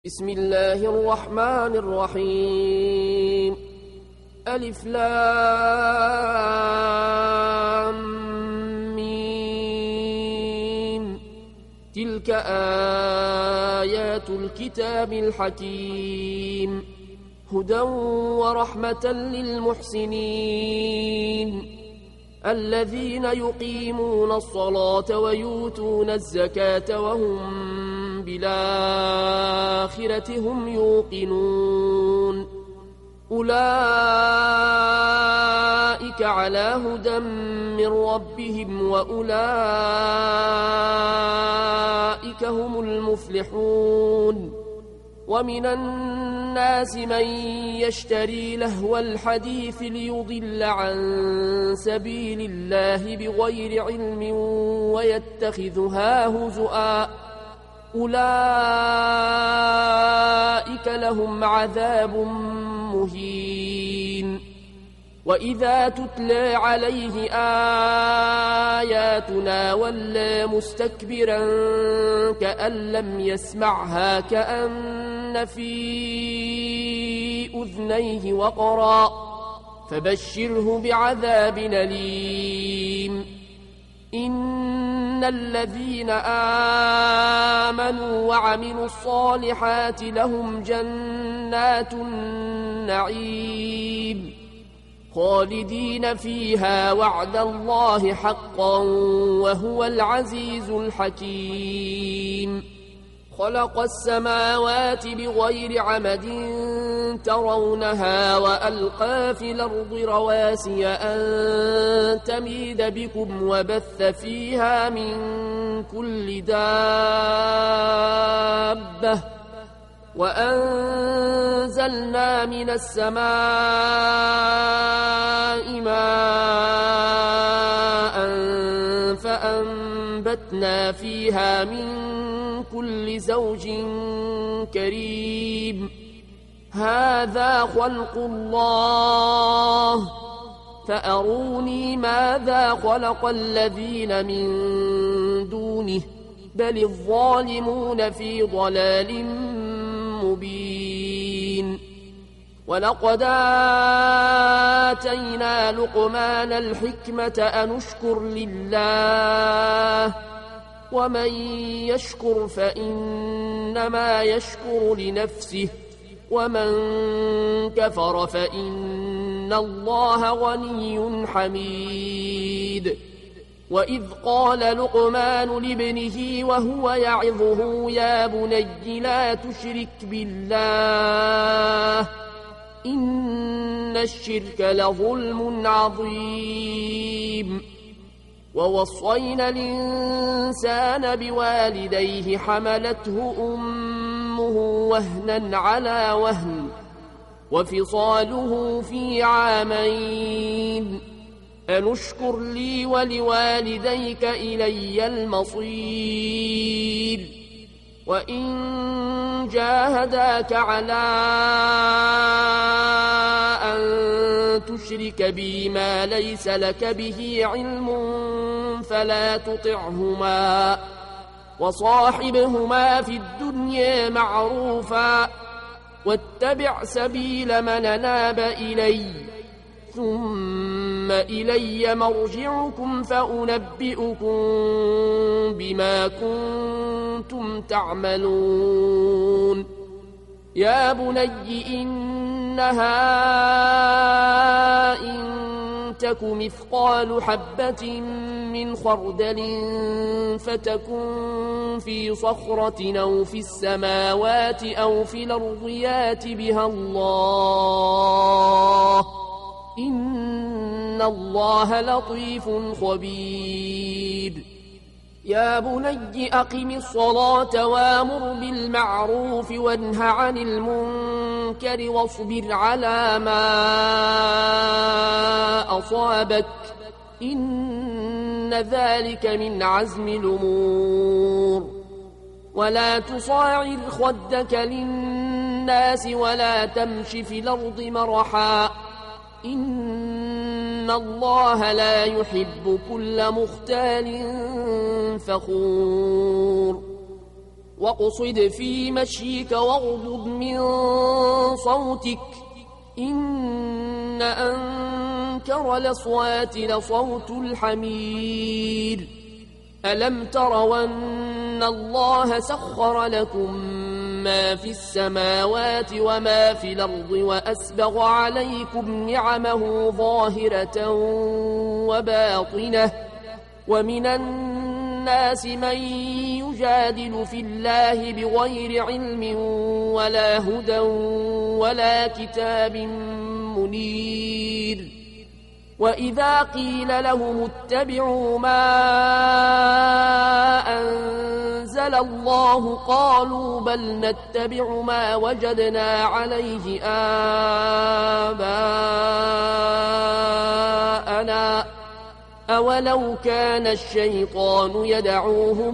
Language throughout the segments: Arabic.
بسم الله الرحمن الرحيم. ألف لام ميم. تلك آيات الكتاب الحكيم، هدى ورحمة للمحسنين الذين يقيمون الصلاة ويؤتون الزكاة وهم بالآخرة هم يوقنون. أولئك على هدى من ربهم وأولئك هم المفلحون. ومن الناس من يشتري لهو الحديث ليضل عن سبيل الله بغير علم ويتخذها هزؤا، أولئك لهم عذاب مهين. وإذا تتلى عليه آياتنا ولى مستكبرا كأن لم يسمعها كأن في أذنيه وقرا، فبشره بعذاب أليم. إن الذين آمنوا وعملوا الصالحات لهم جنات النعيم خالدين فيها وعد الله حقا وهو العزيز الحكيم. خلق السماوات بغير عمد ترونها وألقى في الأرض رواسي أن تميد بكم وبث فيها من كل دابة، وأنزلنا من السماء ماء فأنبتنا فيها من كل زوج كريم. هذا خلق الله فأروني ماذا خلق الذين من دونه بل الظالمون في ضلال مبين. ولقد آتينا لقمان الحكمة أن اشكر لله، ومن يشكر فإنما يشكر لنفسه، ومن كفر فإن الله غني حميد. وإذ قال لقمان لابنه وهو يعظه يا بني لا تشرك بالله إن الشرك لظلم عظيم. ووصينا الإنسان بوالديه حملته أمه وهنا على وهن وفصاله في عامين أن اشكر لي ولوالديك إلي المصير. وإن جاهداك على أن تشرك بي ما ليس لك به علم فلا تطعهما، وصاحبهما في الدنيا معروفا، واتبع سبيل من أناب إلي، ثم إلي مرجعكم فأنبئكم بما كنتم تعملون. يا بني إنها إن تك مثقال حبة من خردل فتكن في صخرة أو في السماوات أو في الأرض يات بها الله إن الله لطيف خبير. يا بني أقم الصلاة وامر بالمعروف وانه عن المنكر واصبر على ما أصابك إن ذلك من عزم الأمور. ولا تصاعر خدك للناس ولا تمش في الأرض مرحا إن الله لا يحب كل مختال فخور. واقصد في مشيك واغضض من صوتك إن أنكر الأصوات لصوت الحمير ألم تروا أن الله سخر لكم ما في السماوات وما في الأرض وأسبغ عليكم نعمه ظاهرة وباطنة ومن الناس من يجادل في الله بغير علم ولا هدى ولا كتاب منير وإذا قيل لهم اتبعوا ما أنزل الله قالوا بل نتبع ما وجدنا عليه آباءنا أولو كان الشيطان يدعوهم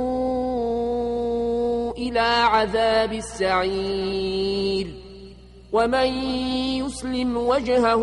إلى عذاب السعير ومن يسلم وجهه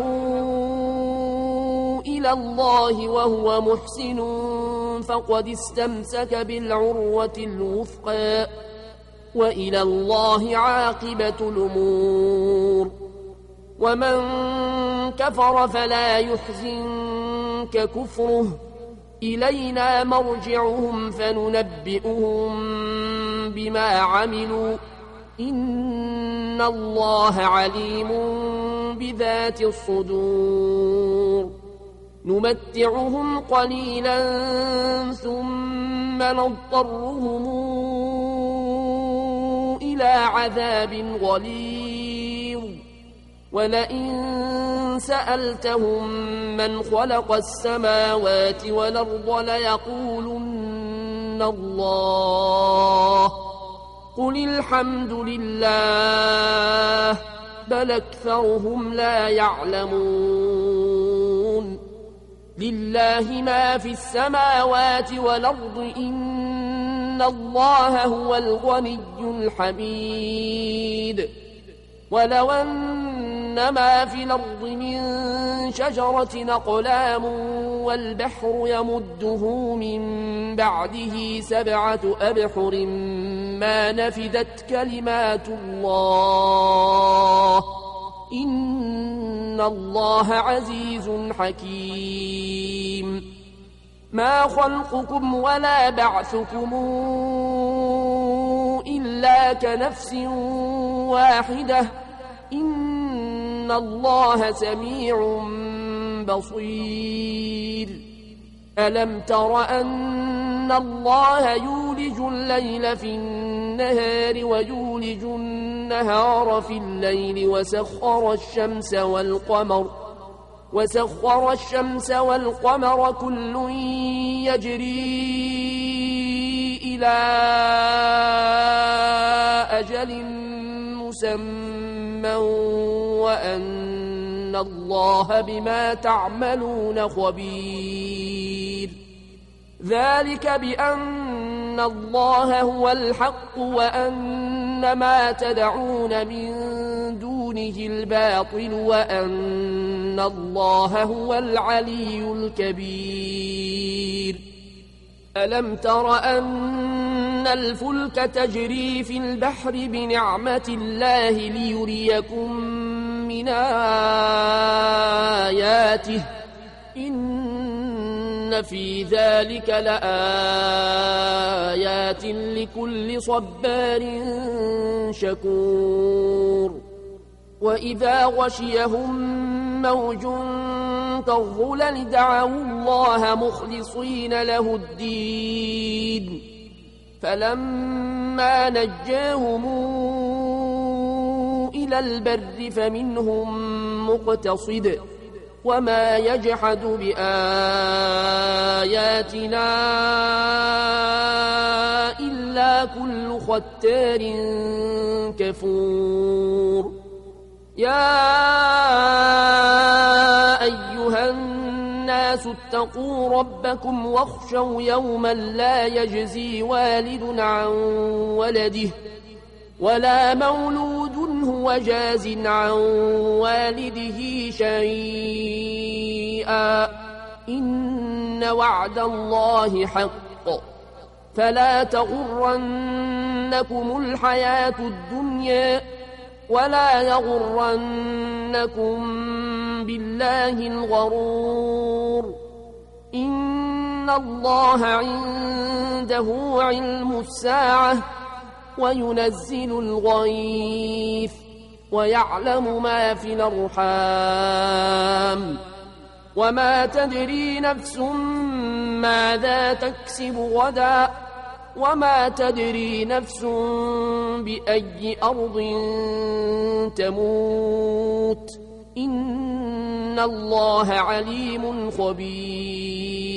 إلى الله وهو محسن فقد استمسك بالعروة الوثقى وإلى الله عاقبة الأمور ومن كفر فلا يحزنك كفره إلينا مرجعهم فننبئهم بما عملوا إن الله عليم بذات الصدور نمتعهم قليلا ثم نضطرهم إلى عذاب غليظ ولئن سألتهم من خلق السماوات والأرض ليقولن الله قل الحمد لله بل أكثرهم لا يعلمون لله ما في السماوات والأرض إن الله هو الغني الحميد ولو أن ما في الأرض من شجرة أقلام والبحر يمده من بعده 7 أبحر ما نفدت كلمات الله إن الله عزيز حكيم ما خلقكم ولا بعثكم إلا كنفس واحدة إن الله سميع بصير ألم تر أن الله يولج الليل في النهار ويولج النهار في الليل وسخر الشمس والقمر كل يجري إلى أجل مسمى وأن الله بما تعملون خبير ذلك بأن الله هو الحق وأن ما تدعون من دونه الباطل وأن الله هو العلي الكبير ألم تر أن الفلك تجري في البحر بنعمة الله ليريكم من آياته إن في ذلك لآيات لكل صبار شكور وإذا غشيهم موج كالظلل دعوا الله مخلصين له الدين فلما نجاهم إلى البر فمنهم مقتصد وما يجحد بآياتنا إلا كل ختار كفور يا أيها الناس اتقوا ربكم واخشوا يوما لا يجزي والد عن ولده ولا مولود هو جاز عن والده شيئا إن وعد الله حق فلا تغرنكم تغرنكم الحياة الدنيا ولا يغرنكم بالله الغرور إن الله عنده علم الساعة وينزل الغيث ويعلم ما في الأرحام وما تدري نفس ماذا تكسب غدا وما تدري نفس بأي أرض تموت إن الله عليم خبير